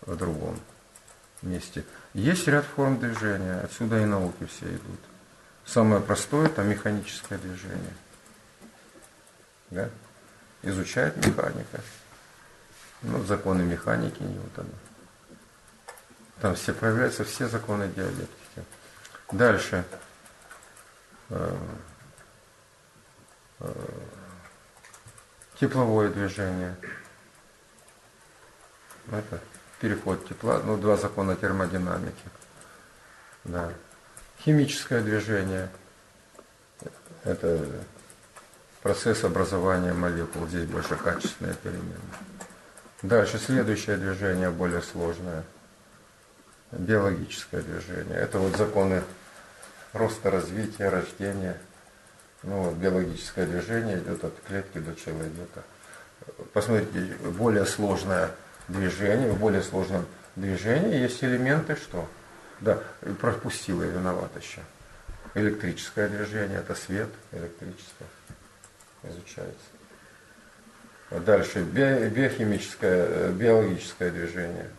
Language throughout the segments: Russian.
в другом месте. Есть ряд форм движения, отсюда и науки все идут. Самое простое – это механическое движение. Да? Изучает механика. Ну, законы механики Ньютона. Там все проявляются все законы диалектики. Дальше. Тепловое движение. Это переход тепла, ну, два закона термодинамики. Да. Химическое движение. Это процесс образования молекул. Здесь больше качественные переменные. Дальше следующее движение более сложное. Биологическое движение. Это вот законы роста, развития, рождения. Ну вот биологическое движение идет от клетки до человека. Посмотрите, более сложное движение. В более сложном движении есть элементы, что? Да, пропустила, я виноват еще. Электрическое движение, это свет, электричество изучается. Дальше биохимическое, биологическое движение.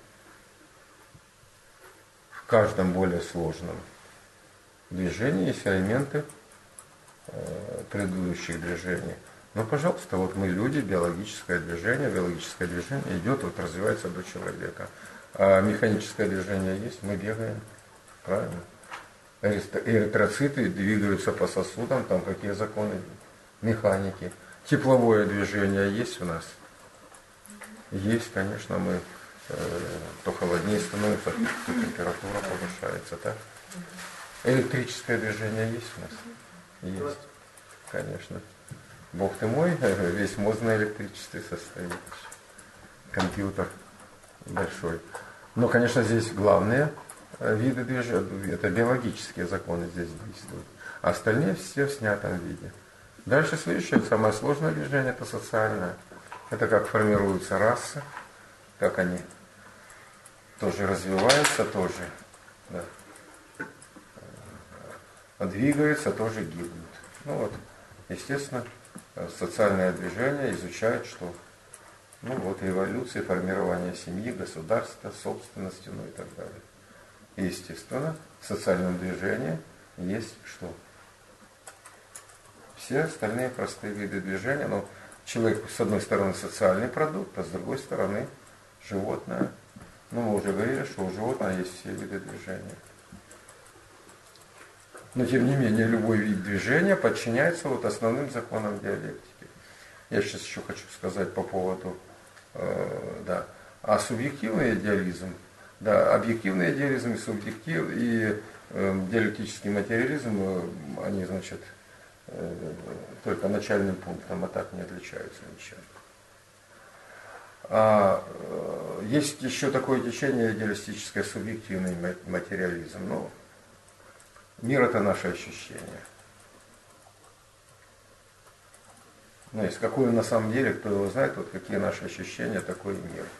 В каждом более сложном движении есть элементы предыдущих движений. Но, пожалуйста, вот мы люди, биологическое движение идет, вот развивается до человека. А механическое движение есть, мы бегаем, правильно? Эритроциты двигаются по сосудам, там какие законы механики. Тепловое движение есть у нас? Есть, конечно, мы то холоднее становится, то температура повышается, так? Электрическое движение есть у нас? Есть, конечно. Бог ты мой, весь мозг на электричестве состоит. Компьютер большой. Но, конечно, здесь главные виды движения, это биологические законы здесь действуют. А остальные все в снятом виде. Дальше следующее, самое сложное движение, это социальное. Это как формируются расы, как они тоже развиваются, тоже двигаются, тоже гибнут. Ну вот, естественно, социальное движение изучает, что ну вот эволюция, формирование семьи, государства, собственности, ну и так далее. И, естественно, в социальном движении есть что? Все остальные простые виды движения, но человек, с одной стороны, социальный продукт, а с другой стороны, животное. Ну, мы уже говорили, что у животного есть все виды движения. Но, тем не менее, любой вид движения подчиняется вот основным законам диалектики. Я сейчас еще хочу сказать по поводу, а субъективный идеализм, да, объективный идеализм и субъектив, и диалектический материализм, они, значит, только начальным пунктом, а так не отличаются ничем. Есть еще такое течение идеалистическое, субъективный материализм. Ну, мир – это наше ощущение. Ну, есть какое на самом деле, кто его знает, вот какие наши ощущения, такой и мир.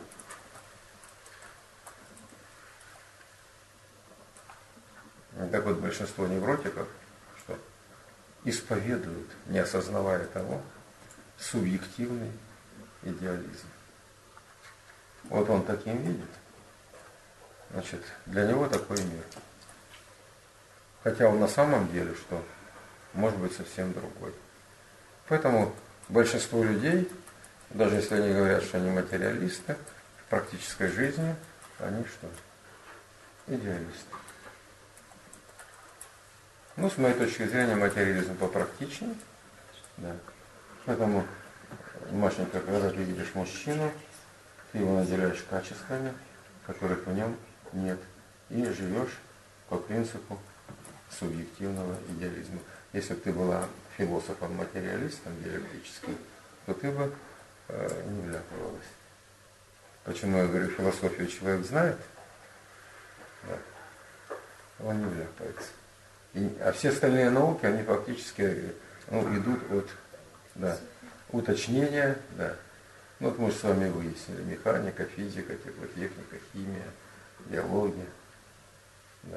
Так вот, большинство невротиков что исповедуют, не осознавая того, субъективный идеализм. Вот он таким видит, значит, для него такой мир. Хотя он на самом деле, что может быть совсем другой. Поэтому большинство людей, даже если они говорят, что они материалисты, в практической жизни они что? Идеалисты. Ну, с моей точки зрения, материализм попрактичнее. Да. Поэтому, Машенька, когда ты видишь мужчину, ты его наделяешь качествами, которых в нем нет. И живешь по принципу субъективного идеализма. Если бы ты была философом-материалистом диалектическим, то ты бы не вляпывалась. Почему я говорю, философию человек знает, да, он не вляпается. А все остальные науки, они фактически идут от уточнения. Да. Ну, вот мы же с вами выяснили, механика, физика, теплотехника, химия, биология. Да.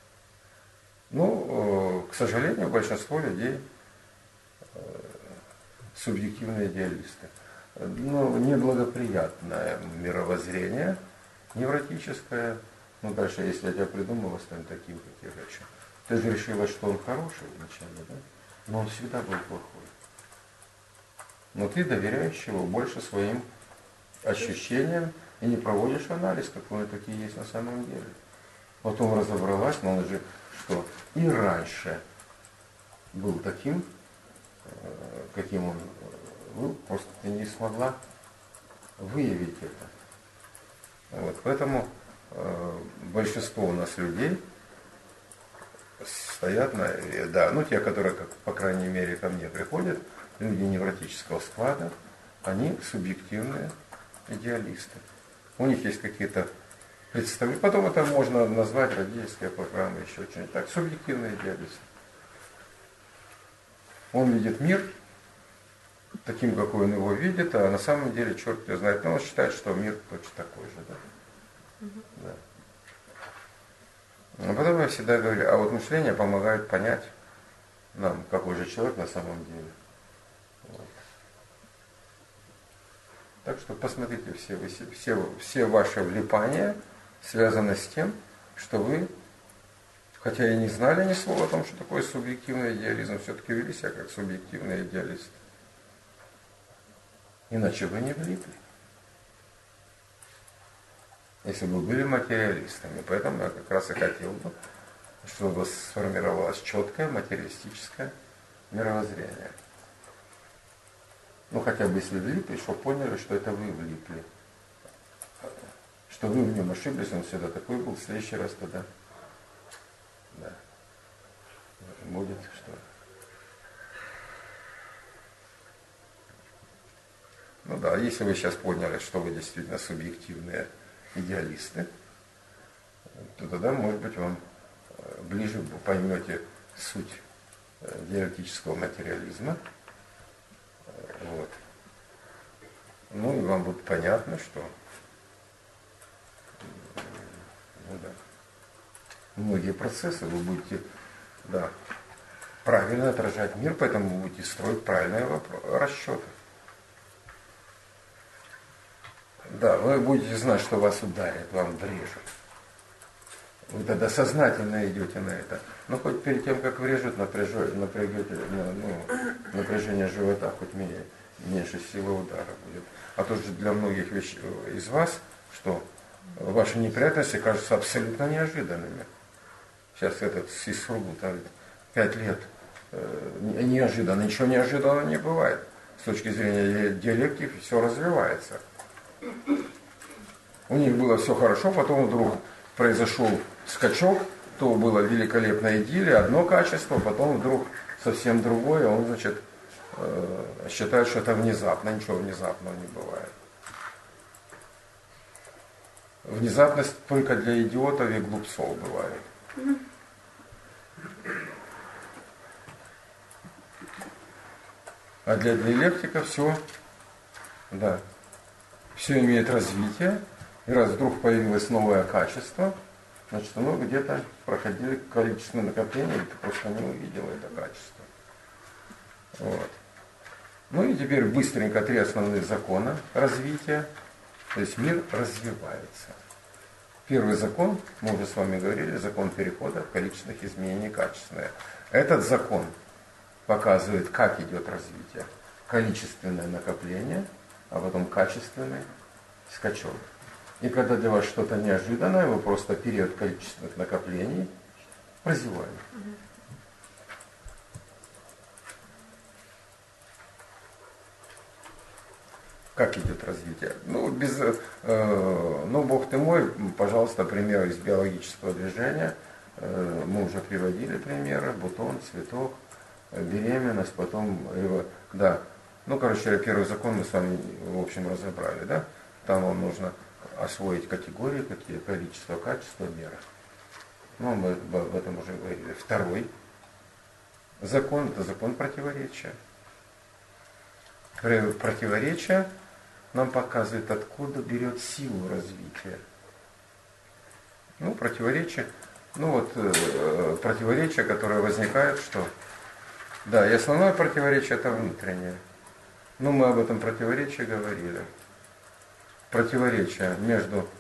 Ну, к сожалению, большинство людей субъективные идеалисты. Ну, неблагоприятное мировоззрение невротическое, ну дальше, если я тебя придумала, станет таким, как я хочу. Ты же решила, что он хороший вначале, да? Но он всегда был плохой. Но ты доверяешь его больше своим ощущениям и не проводишь анализ, какой он такие есть на самом деле. Потом разобралась, но он же что и раньше был таким, каким он был, просто ты не смогла выявить это. Вот, поэтому большинство у нас людей стоят на, да, ну те, которые, как, по крайней мере, ко мне приходят, люди невротического склада, они субъективные идеалисты. У них есть какие-то представления, потом это можно назвать родительская программа, еще что-нибудь так, субъективные идеалисты. Он видит мир таким, какой он его видит, а на самом деле черт его знает, но он считает, что мир точно такой же, да? Да. А потом я всегда говорю, а вот мышление помогает понять нам, какой же человек на самом деле. Вот. Так что посмотрите, все ваши влипания связаны с тем, что вы, хотя и не знали ни слова о том, что такое субъективный идеализм, все-таки вели себя как субъективный идеалист. Иначе вы не влипли. Если бы были материалистами. Поэтому я как раз и хотел бы, чтобы сформировалось четкое материалистическое мировоззрение. Ну хотя бы если влипли, чтобы поняли, что это вы влипли. Что вы в нем ошиблись, он всегда такой был, в следующий раз тогда. Да. Будет что. Ну да, если вы сейчас поняли, что вы действительно субъективные идеалисты, то тогда, может быть, вам ближе вы поймете суть диалектического материализма. Вот. Ну и вам будет понятно, что ну, да, многие процессы вы будете правильно отражать мир, поэтому вы будете строить правильные расчеты. Да, вы будете знать, что вас ударят, вам врежут. Вы тогда сознательно идете на это. Но хоть перед тем, как врежут, напрягете напряжение живота, хоть меньше силы удара будет. А то же для многих из вас, что ваши неприятности кажутся абсолютно неожиданными. Сейчас этот Сисругу, 5 лет, неожиданно, ничего неожиданного не бывает. С точки зрения диалектики все развивается. У них было все хорошо, потом вдруг произошел скачок, то было великолепная идиллия, одно качество, потом вдруг совсем другое, он, значит, считает, что это внезапно, ничего внезапного не бывает. Внезапность только для идиотов и глупцов бывает. А для диалектика все, да, все имеет развитие, и раз вдруг появилось новое качество, значит, оно где-то проходили количественное накопление, и ты просто не увидел это качество. Вот. Ну и теперь быстренько 3 основных закона развития. То есть мир развивается. Первый закон, мы уже с вами говорили, закон перехода количественных изменений качественное. Этот закон показывает, как идет развитие. Количественное накопление, а потом качественный скачок. И когда для вас что-то неожиданное, вы просто период количественных накоплений прозевали. Как идет развитие? Ну, Бог ты мой, пожалуйста, пример из биологического движения. Мы уже приводили примеры: бутон, цветок, беременность, потом, да. Ну, короче, первый закон мы с вами, в общем, разобрали, да? Там вам нужно освоить категории, какие количество, качество, мера. Ну, мы об этом уже говорили. Второй закон, это закон противоречия. Противоречие нам показывает, откуда берет силу развития. Ну, противоречие, противоречие, которое возникает, что, да, и основное противоречие это внутреннее. Ну, мы об этом противоречии говорили. Противоречие между